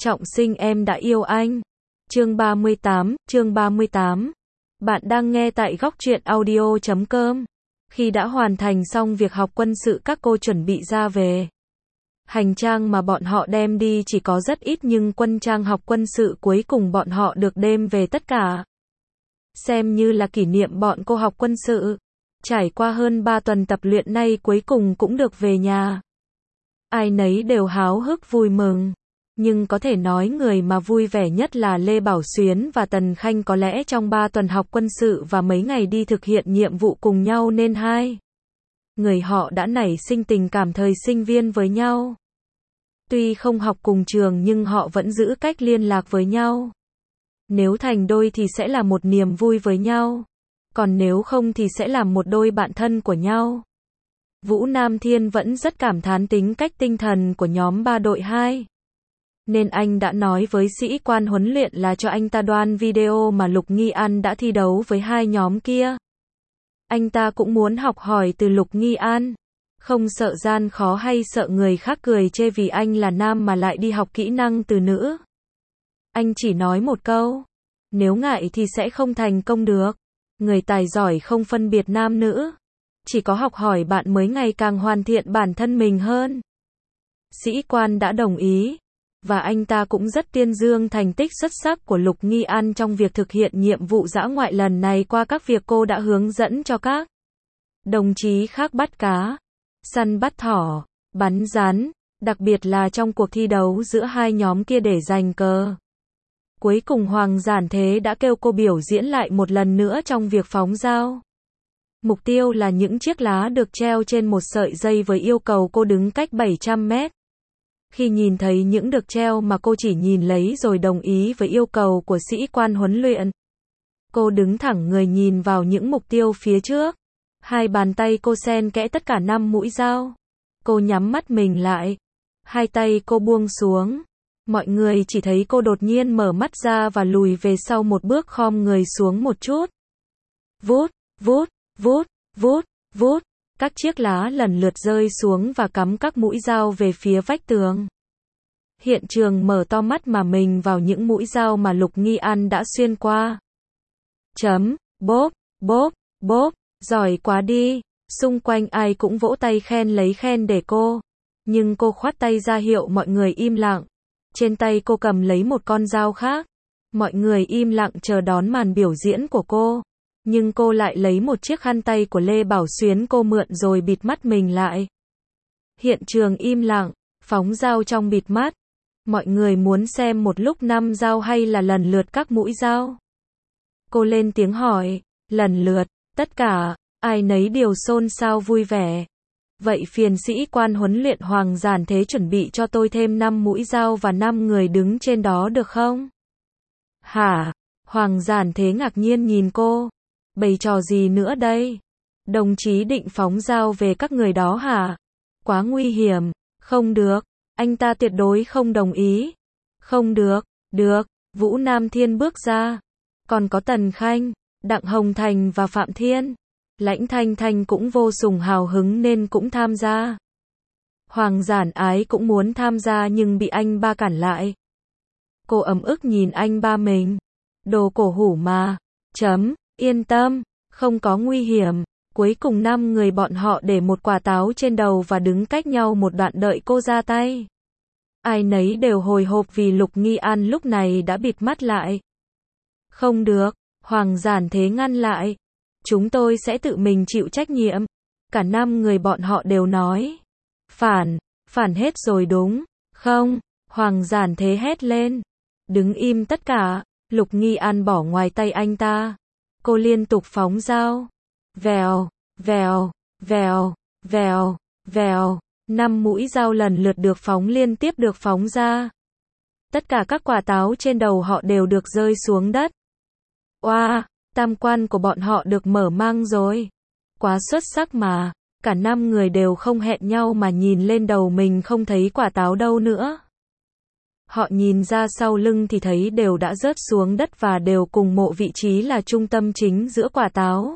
Trọng sinh em đã yêu anh. Chương 38. Bạn đang nghe tại góc truyện audio.com. Khi đã hoàn thành xong việc học quân sự, các cô chuẩn bị ra về. Hành trang mà bọn họ đem đi chỉ có rất ít, nhưng quân trang học quân sự cuối cùng bọn họ được đem về tất cả. Xem như là kỷ niệm bọn cô học quân sự. Trải qua hơn 3 tuần tập luyện, nay cuối cùng cũng được về nhà. Ai nấy đều háo hức vui mừng. Nhưng có thể nói người mà vui vẻ nhất là Lê Bảo Xuyến và Tần Khanh. Có lẽ trong 3 tuần học quân sự và mấy ngày đi thực hiện nhiệm vụ cùng nhau nên hai người họ đã nảy sinh tình cảm thời sinh viên với nhau. Tuy không học cùng trường nhưng họ vẫn giữ cách liên lạc với nhau. Nếu thành đôi thì sẽ là một niềm vui với nhau. Còn nếu không thì sẽ làm một đôi bạn thân của nhau. Vũ Nam Thiên vẫn rất cảm thán tính cách tinh thần của nhóm 3 đội 2. Nên anh đã nói với sĩ quan huấn luyện là cho anh ta đoan video mà Lục Nghi An đã thi đấu với hai nhóm kia. Anh ta cũng muốn học hỏi từ Lục Nghi An. Không sợ gian khó hay sợ người khác cười chê vì anh là nam mà lại đi học kỹ năng từ nữ. Anh chỉ nói một câu. Nếu ngại thì sẽ không thành công được. Người tài giỏi không phân biệt nam nữ. Chỉ có học hỏi bạn mới ngày càng hoàn thiện bản thân mình hơn. Sĩ quan đã đồng ý. Và anh ta cũng rất tuyên dương thành tích xuất sắc của Lục Nghi An trong việc thực hiện nhiệm vụ dã ngoại lần này qua các việc cô đã hướng dẫn cho các đồng chí khác bắt cá, săn bắt thỏ, bắn rắn, đặc biệt là trong cuộc thi đấu giữa hai nhóm kia để giành cờ. Cuối cùng Hoàng Giản Thế đã kêu cô biểu diễn lại một lần nữa trong việc phóng dao. Mục tiêu là những chiếc lá được treo trên một sợi dây với yêu cầu cô đứng cách 700 mét. Khi nhìn thấy những được treo mà cô chỉ nhìn lấy rồi đồng ý với yêu cầu của sĩ quan huấn luyện. Cô đứng thẳng người nhìn vào những mục tiêu phía trước. Hai bàn tay cô xen kẽ tất cả 5 mũi dao. Cô nhắm mắt mình lại. Hai tay cô buông xuống. Mọi người chỉ thấy cô đột nhiên mở mắt ra và lùi về sau một bước, khom người xuống một chút. Vút, vút, vút, vút, vút. Các chiếc lá lần lượt rơi xuống và cắm các mũi dao về phía vách tường. Hiện trường mở to mắt mà mình vào những mũi dao mà Lục Nghi An đã xuyên qua. Bốp, bốp, bốp, giỏi quá đi. Xung quanh ai cũng vỗ tay khen lấy khen để cô. Nhưng cô khoát tay ra hiệu mọi người im lặng. Trên tay cô cầm lấy một con dao khác. Mọi người im lặng chờ đón màn biểu diễn của cô. Nhưng cô lại lấy một chiếc khăn tay của Lê Bảo Xuyến cô mượn rồi bịt mắt mình lại. Hiện trường im lặng, phóng dao trong bịt mắt. Mọi người muốn xem một lúc 5 dao hay là lần lượt các mũi dao. Cô lên tiếng hỏi, lần lượt, tất cả, ai nấy đều xôn xao vui vẻ. Vậy phiền sĩ quan huấn luyện Hoàng Giản Thế chuẩn bị cho tôi thêm 5 mũi dao và 5 người đứng trên đó được không? Hả? Hoàng Giản Thế ngạc nhiên nhìn cô. Bày trò gì nữa đây? Đồng chí định phóng dao về các người đó hả? Quá nguy hiểm. Không được. Anh ta tuyệt đối không đồng ý. Không được. Được. Vũ Nam Thiên bước ra. Còn có Tần Khanh, Đặng Hồng Thành và Phạm Thiên. Lãnh Thanh Thanh cũng vô sùng hào hứng nên cũng tham gia. Hoàng Giản Ái cũng muốn tham gia nhưng bị anh ba cản lại. Cô ấm ức nhìn anh ba mình. Đồ cổ hủ mà. Yên tâm, không có nguy hiểm. Cuối cùng 5 người bọn họ để một quả táo trên đầu và đứng cách nhau một đoạn đợi cô ra tay. Ai nấy đều hồi hộp vì Lục Nghi An lúc này đã bịt mắt lại. Không được, Hoàng Giản Thế ngăn lại. Chúng tôi sẽ tự mình chịu trách nhiệm. Cả 5 người bọn họ đều nói. Phản hết rồi đúng không? Hoàng Giản Thế hét lên. Đứng im tất cả. Lục Nghi An bỏ ngoài tay anh ta. Cô liên tục phóng dao. Vèo, vèo, vèo, vèo, vèo. 5 mũi dao lần lượt được phóng liên tiếp được phóng ra. Tất cả các quả táo trên đầu họ đều được rơi xuống đất. Oa, tam quan của bọn họ được mở mang rồi. Quá xuất sắc mà. Cả 5 người đều không hẹn nhau mà nhìn lên đầu mình không thấy quả táo đâu nữa. Họ nhìn ra sau lưng thì thấy đều đã rớt xuống đất và đều cùng mộ vị trí là trung tâm chính giữa quả táo.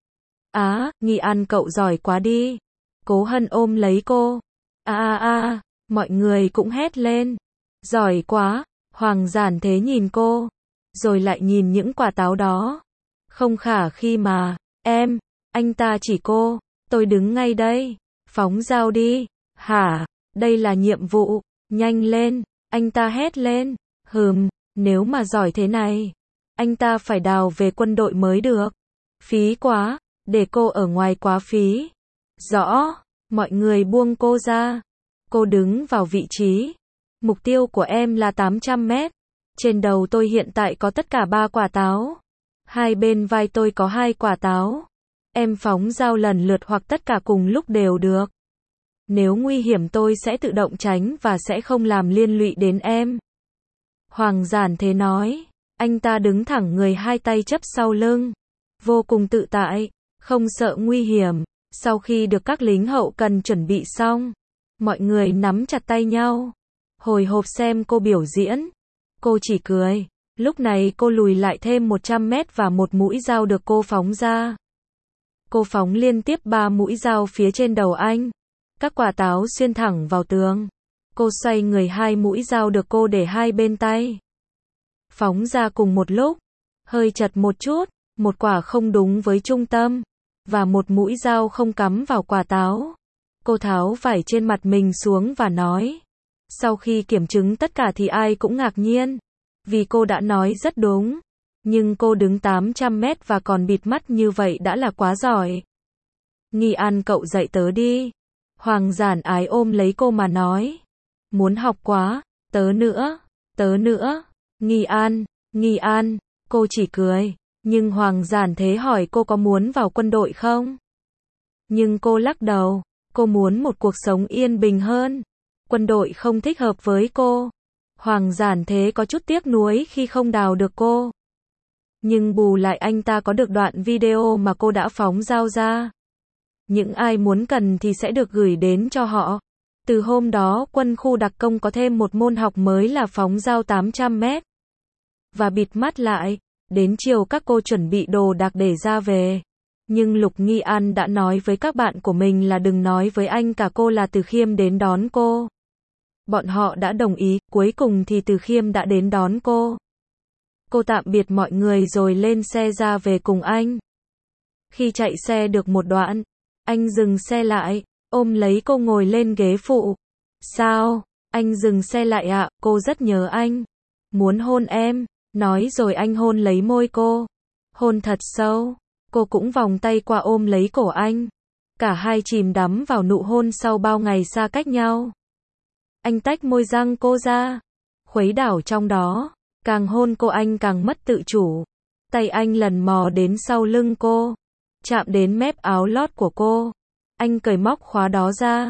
Nghi An cậu giỏi quá đi. Cố Hân ôm lấy cô. Mọi người cũng hét lên. Giỏi quá, Hoàng Giản Thế nhìn cô, rồi lại nhìn những quả táo đó. Không khả khi mà, em, anh ta chỉ cô, tôi đứng ngay đây, phóng dao đi, hả, đây là nhiệm vụ, nhanh lên, anh ta hét lên, nếu mà giỏi thế này, anh ta phải đào về quân đội mới được, phí quá, để cô ở ngoài quá phí. Rõ, mọi người buông cô ra, cô đứng vào vị trí, mục tiêu của em là 800 mét, trên đầu tôi hiện tại có tất cả 3 quả táo, hai bên vai tôi có 2 quả táo, em phóng dao lần lượt hoặc tất cả cùng lúc đều được. Nếu nguy hiểm tôi sẽ tự động tránh và sẽ không làm liên lụy đến em. Hoàng Giản Thế nói, anh ta đứng thẳng người, hai tay chắp sau lưng, vô cùng tự tại, không sợ nguy hiểm. Sau khi được các lính hậu cần chuẩn bị xong, mọi người nắm chặt tay nhau, hồi hộp xem cô biểu diễn. Cô chỉ cười. Lúc này cô lùi lại thêm 100 mét và một mũi dao được cô phóng ra. Cô phóng liên tiếp 3 mũi dao phía trên đầu anh. Các quả táo xuyên thẳng vào tường. Cô xoay người, 2 mũi dao được cô để hai bên tay. Phóng ra cùng một lúc. Hơi chật một chút, một quả không đúng với trung tâm. Và một mũi dao không cắm vào quả táo. Cô tháo vải trên mặt mình xuống và nói. Sau khi kiểm chứng tất cả thì ai cũng ngạc nhiên. Vì cô đã nói rất đúng. Nhưng cô đứng 800 mét và còn bịt mắt như vậy đã là quá giỏi. Nghi An, cậu dạy tớ đi. Hoàng Giản Ái ôm lấy cô mà nói. Muốn học quá, tớ nữa. Nghi An, cô chỉ cười. Nhưng Hoàng Giản Thế hỏi cô có muốn vào quân đội không? Nhưng cô lắc đầu. Cô muốn một cuộc sống yên bình hơn. Quân đội không thích hợp với cô. Hoàng Giản Thế có chút tiếc nuối khi không đào được cô. Nhưng bù lại anh ta có được đoạn video mà cô đã phóng dao ra. Những ai muốn cần thì sẽ được gửi đến cho họ. Từ hôm đó, quân khu đặc công có thêm một môn học mới là phóng dao 800 mét. Và bịt mắt lại. Đến chiều các cô chuẩn bị đồ đạc để ra về. Nhưng Lục Nghi An đã nói với các bạn của mình là đừng nói với anh cả cô là Từ Khiêm đến đón cô. Bọn họ đã đồng ý, cuối cùng thì Từ Khiêm đã đến đón cô. Cô tạm biệt mọi người rồi lên xe ra về cùng anh. Khi chạy xe được một đoạn, anh dừng xe lại, ôm lấy cô ngồi lên ghế phụ. Sao? Anh dừng xe lại ạ, cô rất nhớ anh. Muốn hôn em, nói rồi anh hôn lấy môi cô. Hôn thật sâu, cô cũng vòng tay qua ôm lấy cổ anh. Cả hai chìm đắm vào nụ hôn sau bao ngày xa cách nhau. Anh tách môi răng cô ra, khuấy đảo trong đó, càng hôn cô anh càng mất tự chủ. Tay anh lần mò đến sau lưng cô, chạm đến mép áo lót của cô. Anh cởi móc khóa đó ra.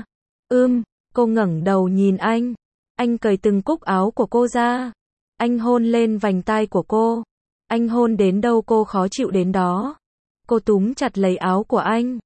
Cô ngẩng đầu nhìn anh. Anh cởi từng cúc áo của cô ra. Anh hôn lên vành tai của cô. Anh hôn đến đâu cô khó chịu đến đó. Cô túm chặt lấy áo của anh.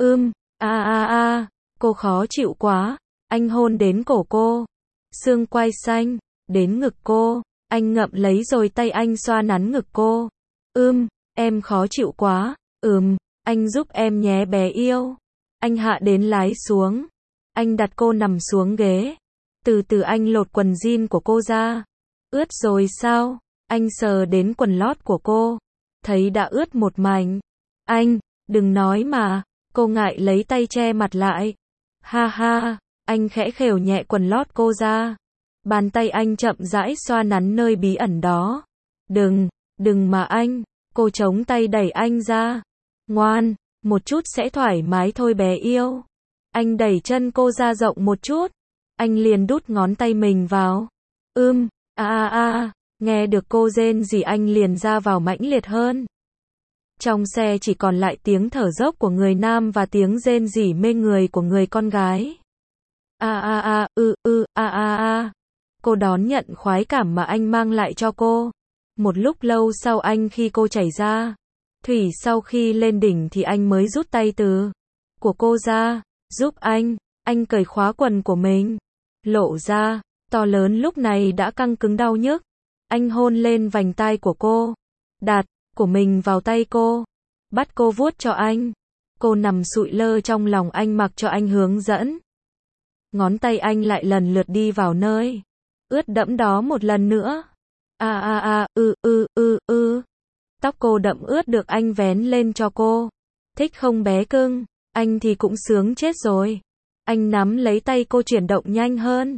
Cô khó chịu quá. Anh hôn đến cổ cô, xương quai xanh, đến ngực cô. Anh ngậm lấy rồi tay anh xoa nắn ngực cô. Em khó chịu quá. Anh giúp em nhé bé yêu. Anh hạ đến lái xuống. Anh đặt cô nằm xuống ghế. Từ từ anh lột quần jean của cô ra. Ướt rồi sao? Anh sờ đến quần lót của cô. Thấy đã ướt một mảnh. Anh, đừng nói mà. Cô ngại lấy tay che mặt lại. Ha ha. Anh khẽ khều nhẹ quần lót cô ra. Bàn tay anh chậm rãi xoa nắn nơi bí ẩn đó. Đừng mà anh. Cô chống tay đẩy anh ra. Ngoan, một chút sẽ thoải mái thôi bé yêu. Anh đẩy chân cô ra rộng một chút. Anh liền đút ngón tay mình vào. Nghe được cô rên rỉ anh liền ra vào mãnh liệt hơn. Trong xe chỉ còn lại tiếng thở dốc của người nam và tiếng rên rỉ mê người của người con gái. Cô đón nhận khoái cảm mà anh mang lại cho cô. Một lúc lâu sau anh khi cô chảy ra thủy sau khi lên đỉnh thì anh mới rút tay từ của cô ra, giúp anh cởi khóa quần của mình. Lộ ra, to lớn lúc này đã căng cứng đau nhức. Anh hôn lên vành tai của cô, đặt của mình vào tay cô, bắt cô vuốt cho anh. Cô nằm sụi lơ trong lòng anh mặc cho anh hướng dẫn. Ngón tay anh lại lần lượt đi vào nơi ướt đẫm đó một lần nữa. Tóc cô đẫm ướt được anh vén lên cho cô. Thích không bé cưng? Anh thì cũng sướng chết rồi. Anh nắm lấy tay cô chuyển động nhanh hơn.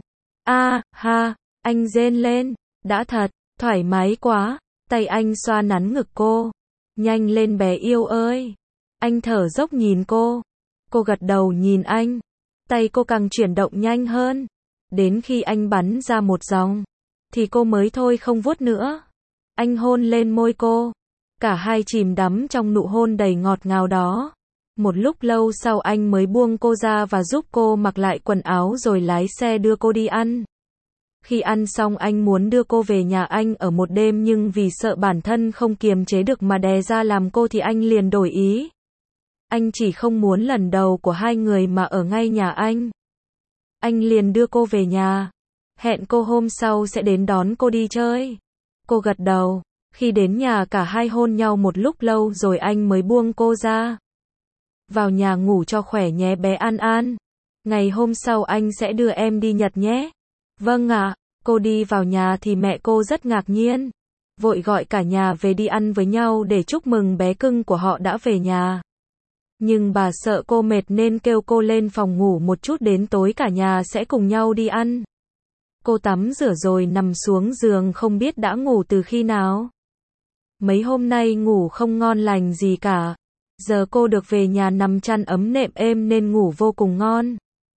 Anh rên lên. Đã thật, thoải mái quá. Tay anh xoa nắn ngực cô. Nhanh lên bé yêu ơi. Anh thở dốc nhìn cô. Cô gật đầu nhìn anh. Tay cô càng chuyển động nhanh hơn. Đến khi anh bắn ra một dòng, thì cô mới thôi không vuốt nữa. Anh hôn lên môi cô. Cả hai chìm đắm trong nụ hôn đầy ngọt ngào đó. Một lúc lâu sau anh mới buông cô ra và giúp cô mặc lại quần áo rồi lái xe đưa cô đi ăn. Khi ăn xong anh muốn đưa cô về nhà anh ở một đêm nhưng vì sợ bản thân không kiềm chế được mà đè ra làm cô thì anh liền đổi ý. Anh chỉ không muốn lần đầu của hai người mà ở ngay nhà anh. Anh liền đưa cô về nhà. Hẹn cô hôm sau sẽ đến đón cô đi chơi. Cô gật đầu. Khi đến nhà cả hai hôn nhau một lúc lâu rồi anh mới buông cô ra. Vào nhà ngủ cho khỏe nhé bé An An. Ngày hôm sau anh sẽ đưa em đi Nhật nhé. Vâng ạ. Cô đi vào nhà thì mẹ cô rất ngạc nhiên. Vội gọi cả nhà về đi ăn với nhau để chúc mừng bé cưng của họ đã về nhà. Nhưng bà sợ cô mệt nên kêu cô lên phòng ngủ một chút đến tối cả nhà sẽ cùng nhau đi ăn. Cô tắm rửa rồi nằm xuống giường không biết đã ngủ từ khi nào. Mấy hôm nay ngủ không ngon lành gì cả. Giờ cô được về nhà nằm chăn ấm nệm êm nên ngủ vô cùng ngon.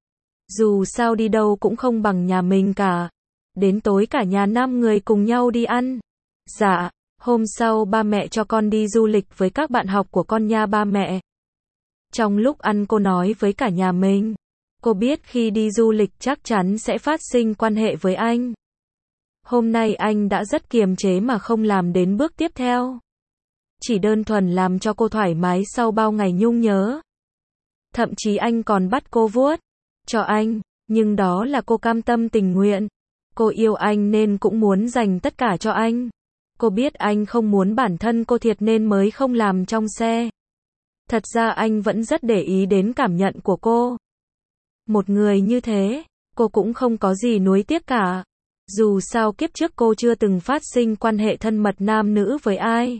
Dù sao đi đâu cũng không bằng nhà mình cả. Đến tối cả nhà 5 người cùng nhau đi ăn. Dạ, hôm sau ba mẹ cho con đi du lịch với các bạn học của con nha ba mẹ. Trong lúc ăn cô nói với cả nhà mình. Cô biết khi đi du lịch chắc chắn sẽ phát sinh quan hệ với anh. Hôm nay anh đã rất kiềm chế mà không làm đến bước tiếp theo. Chỉ đơn thuần làm cho cô thoải mái sau bao ngày nhung nhớ. Thậm chí anh còn bắt cô vuốt cho anh, nhưng đó là cô cam tâm tình nguyện. Cô yêu anh nên cũng muốn dành tất cả cho anh. Cô biết anh không muốn bản thân cô thiệt nên mới không làm trong xe. Thật ra anh vẫn rất để ý đến cảm nhận của cô. Một người như thế, cô cũng không có gì nuối tiếc cả. Dù sao kiếp trước cô chưa từng phát sinh quan hệ thân mật nam nữ với ai.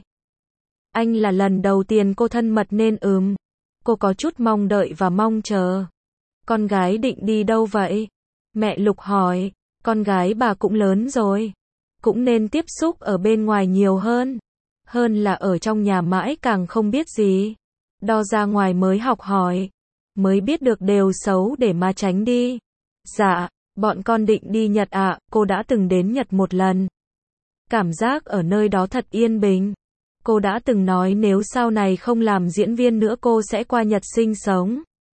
Anh là lần đầu tiên cô thân mật nên cô có chút mong đợi và mong chờ. Con gái định đi đâu vậy? Mẹ Lục hỏi, con gái bà cũng lớn rồi. Cũng nên tiếp xúc ở bên ngoài nhiều hơn. Hơn là ở trong nhà mãi càng không biết gì. Đo ra ngoài mới học hỏi. Mới biết được điều xấu để mà tránh đi. Dạ, bọn con định đi Nhật ạ, cô đã từng đến Nhật một lần. Cảm giác ở nơi đó thật yên bình. Cô đã từng nói nếu sau này không làm diễn viên nữa cô sẽ qua Nhật sinh sống.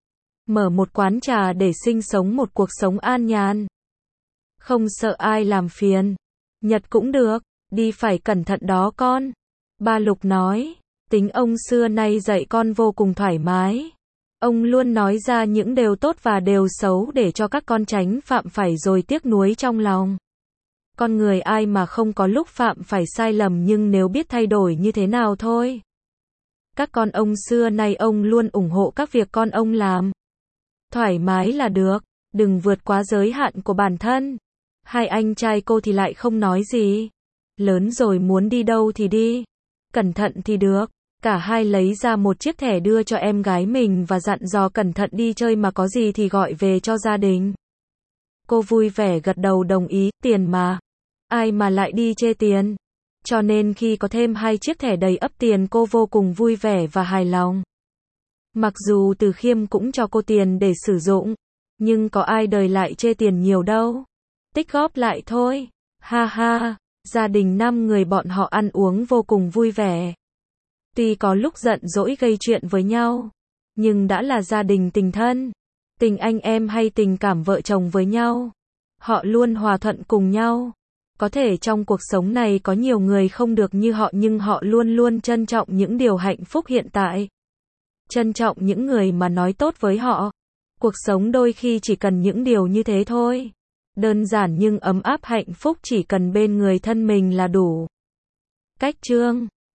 Mở một quán trà để sinh sống một cuộc sống an nhàn. Không sợ ai làm phiền. Nhật cũng được, đi phải cẩn thận đó con. Ba Lục nói, tính ông xưa nay dạy con vô cùng thoải mái. Ông luôn nói ra những điều tốt và điều xấu để cho các con tránh phạm phải rồi tiếc nuối trong lòng. Con người ai mà không có lúc phạm phải sai lầm nhưng nếu biết thay đổi như thế nào thôi. Các con ông xưa nay ông luôn ủng hộ các việc con ông làm. Thoải mái là được, đừng vượt quá giới hạn của bản thân. Hai anh trai cô thì lại không nói gì. Lớn rồi muốn đi đâu thì đi. Cẩn thận thì được. Cả hai lấy ra một chiếc thẻ đưa cho em gái mình và dặn dò cẩn thận đi chơi mà có gì thì gọi về cho gia đình. Cô vui vẻ gật đầu đồng ý, tiền mà. Ai mà lại đi chê tiền. Cho nên khi có thêm 2 chiếc thẻ đầy ắp tiền cô vô cùng vui vẻ và hài lòng. Mặc dù Từ Khiêm cũng cho cô tiền để sử dụng, nhưng có ai đời lại chê tiền nhiều đâu. Tích góp lại thôi. Ha ha, gia đình 5 người bọn họ ăn uống vô cùng vui vẻ. Tuy có lúc giận dỗi gây chuyện với nhau, nhưng đã là gia đình tình thân, tình anh em hay tình cảm vợ chồng với nhau. Họ luôn hòa thuận cùng nhau. Có thể trong cuộc sống này có nhiều người không được như họ nhưng họ luôn luôn trân trọng những điều hạnh phúc hiện tại. Trân trọng những người mà nói tốt với họ. Cuộc sống đôi khi chỉ cần những điều như thế thôi. Đơn giản nhưng ấm áp hạnh phúc chỉ cần bên người thân mình là đủ. Cách chương